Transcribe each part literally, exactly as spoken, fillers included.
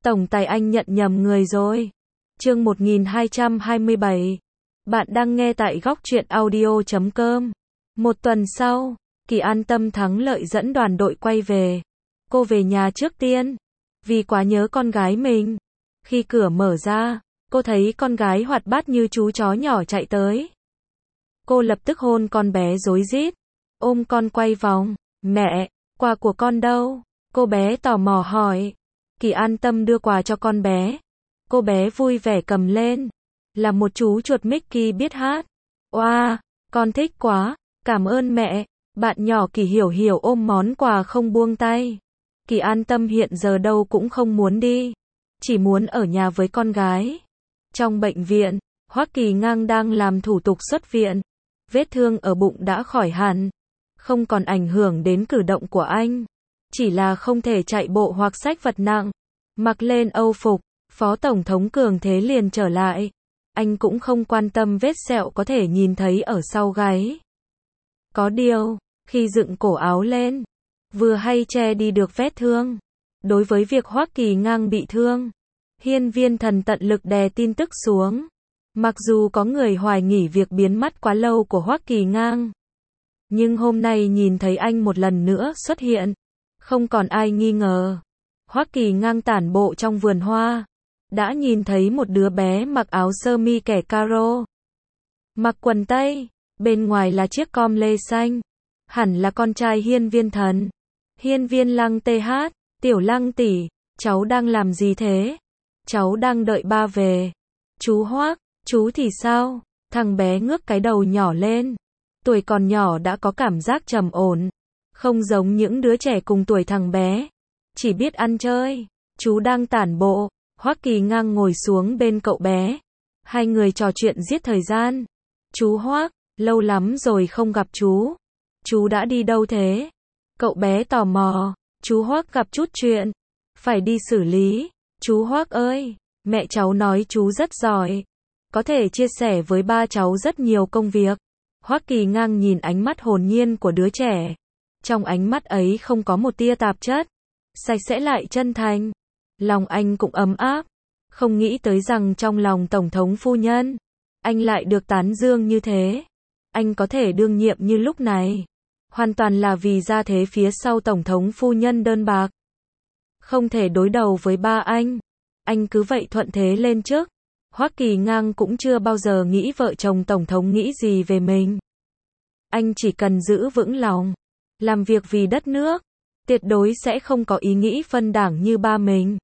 Tổng tài anh nhận nhầm người rồi. Chương một nghìn hai trăm hai mươi bảy. Bạn đang nghe tại góc truyện audio chấm com. Một tuần sau, Kỳ An Tâm thắng lợi dẫn đoàn đội quay về. Cô về nhà trước tiên, vì quá nhớ con gái mình. Khi cửa mở ra, cô thấy con gái hoạt bát như chú chó nhỏ chạy tới. Cô lập tức hôn con bé rối rít, ôm con quay vòng. Mẹ, quà của con đâu? Cô bé tò mò hỏi. Kỳ An Tâm đưa quà cho con bé. Cô bé vui vẻ cầm lên. Là một chú chuột Mickey biết hát. Oa, wow, con thích quá, cảm ơn mẹ. Bạn nhỏ Kỳ Hiểu Hiểu ôm món quà không buông tay. Kỳ An Tâm hiện giờ đâu cũng không muốn đi, chỉ muốn ở nhà với con gái. Trong bệnh viện, Hoắc Kỳ Ngang đang làm thủ tục xuất viện. Vết thương ở bụng đã khỏi hẳn, không còn ảnh hưởng đến cử động của anh. Chỉ là không thể chạy bộ hoặc xách vật nặng. Mặc lên âu phục, Phó Tổng thống Cường Thế liền trở lại. Anh cũng không quan tâm vết sẹo có thể nhìn thấy ở sau gáy. Có điều, khi dựng cổ áo lên, vừa hay che đi được vết thương. Đối với việc Hoắc Kỳ Ngang bị thương, Hiên Viên Thần tận lực đè tin tức xuống. Mặc dù có người hoài nghi việc biến mất quá lâu của Hoắc Kỳ Ngang, nhưng hôm nay nhìn thấy anh một lần nữa xuất hiện, không còn ai nghi ngờ. Hoắc Kỳ Ngang tản bộ trong vườn hoa, đã nhìn thấy một đứa bé mặc áo sơ mi kẻ caro, mặc quần tây, bên ngoài là chiếc com lê xanh, hẳn là con trai Hiên Viên Thần. Hiên Viên Lăng tê hát, tiểu Lăng tỷ, cháu đang làm gì thế? Cháu đang đợi ba về. Chú Hoắc, chú thì sao? Thằng bé ngước cái đầu nhỏ lên. Tuổi còn nhỏ đã có cảm giác trầm ổn, không giống những đứa trẻ cùng tuổi thằng bé, chỉ biết ăn chơi. Chú đang tản bộ. Hoắc Kỳ Ngang ngồi xuống bên cậu bé. Hai người trò chuyện giết thời gian. Chú Hoắc, lâu lắm rồi không gặp chú. Chú đã đi đâu thế? Cậu bé tò mò. Chú Hoắc gặp chút chuyện, phải đi xử lý. Chú Hoắc ơi, mẹ cháu nói chú rất giỏi, có thể chia sẻ với ba cháu rất nhiều công việc. Hoắc Kỳ Ngang nhìn ánh mắt hồn nhiên của đứa trẻ. Trong ánh mắt ấy không có một tia tạp chất, sạch sẽ lại chân thành. Lòng anh cũng ấm áp. Không nghĩ tới rằng trong lòng Tổng thống phu nhân, anh lại được tán dương như thế. Anh có thể đương nhiệm như lúc này, hoàn toàn là vì gia thế phía sau Tổng thống phu nhân đơn bạc. Không thể đối đầu với ba anh. Anh cứ vậy thuận thế lên trước. Hoắc Kỳ Ngang cũng chưa bao giờ nghĩ vợ chồng Tổng thống nghĩ gì về mình. Anh chỉ cần giữ vững lòng, làm việc vì đất nước, tuyệt đối sẽ không có ý nghĩ phân đảng như ba mình.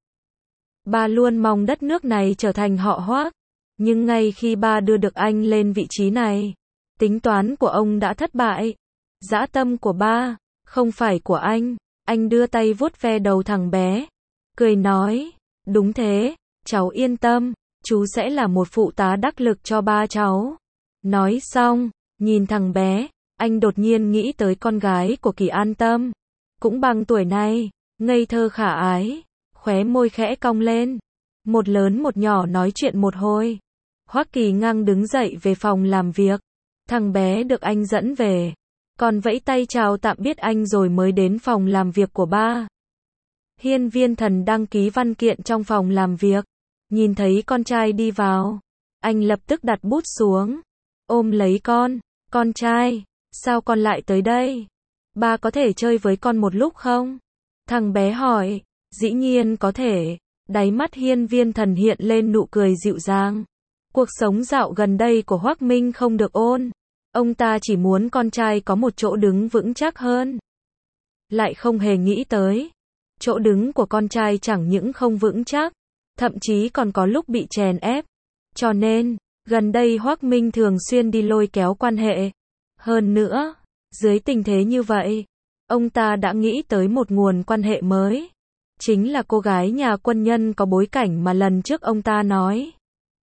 Ba luôn mong đất nước này trở thành họ Hoắc, nhưng ngay khi ba đưa được anh lên vị trí này, tính toán của ông đã thất bại. Dã tâm của ba, không phải của anh. Anh đưa tay vuốt ve đầu thằng bé, cười nói, đúng thế, cháu yên tâm, chú sẽ là một phụ tá đắc lực cho ba cháu. Nói xong, nhìn thằng bé, anh đột nhiên nghĩ tới con gái của Kỳ An Tâm, cũng bằng tuổi này, ngây thơ khả ái, khóe môi khẽ cong lên. Một lớn một nhỏ nói chuyện một hồi. Hoắc Kỳ Ngang đứng dậy về phòng làm việc. Thằng bé được anh dẫn về, còn vẫy tay chào tạm biệt anh rồi mới đến phòng làm việc của ba. Hiên Viên Thần đăng ký văn kiện trong phòng làm việc, nhìn thấy con trai đi vào, anh lập tức đặt bút xuống, ôm lấy con. Con trai, sao con lại tới đây? Ba có thể chơi với con một lúc không? Thằng bé hỏi. Dĩ nhiên có thể. Đáy mắt Hiên Viên Thần hiện lên nụ cười dịu dàng. Cuộc sống dạo gần đây của Hoắc Minh không được ôn. Ông ta chỉ muốn con trai có một chỗ đứng vững chắc hơn. Lại không hề nghĩ tới, chỗ đứng của con trai chẳng những không vững chắc, thậm chí còn có lúc bị chèn ép. Cho nên, gần đây Hoắc Minh thường xuyên đi lôi kéo quan hệ. Hơn nữa, dưới tình thế như vậy, ông ta đã nghĩ tới một nguồn quan hệ mới. Chính là cô gái nhà quân nhân có bối cảnh mà lần trước ông ta nói.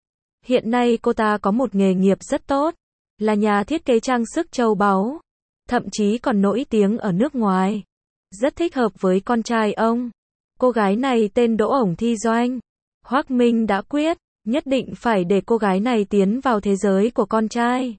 Hiện nay cô ta có một nghề nghiệp rất tốt, là nhà thiết kế trang sức châu báu, thậm chí còn nổi tiếng ở nước ngoài. Rất thích hợp với con trai ông. Cô gái này tên Đỗ Ổng Thi Doanh. Hoắc Minh đã quyết, nhất định phải để cô gái này tiến vào thế giới của con trai.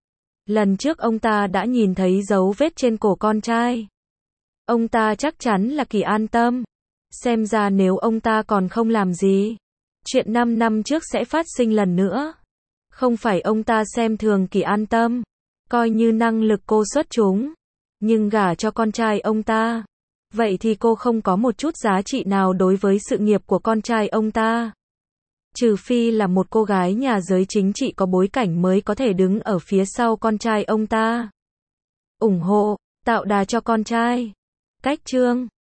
Lần trước ông ta đã nhìn thấy dấu vết trên cổ con trai. Ông ta chắc chắn là Kỳ An Tâm. Xem ra nếu ông ta còn không làm gì, chuyện năm năm trước sẽ phát sinh lần nữa. Không phải ông ta xem thường Kỳ An Tâm, coi như năng lực cô xuất chúng, nhưng gả cho con trai ông ta, vậy thì cô không có một chút giá trị nào đối với sự nghiệp của con trai ông ta. Trừ phi là một cô gái nhà giới chính trị có bối cảnh mới có thể đứng ở phía sau con trai ông ta. Ủng hộ, tạo đà cho con trai. Cách chương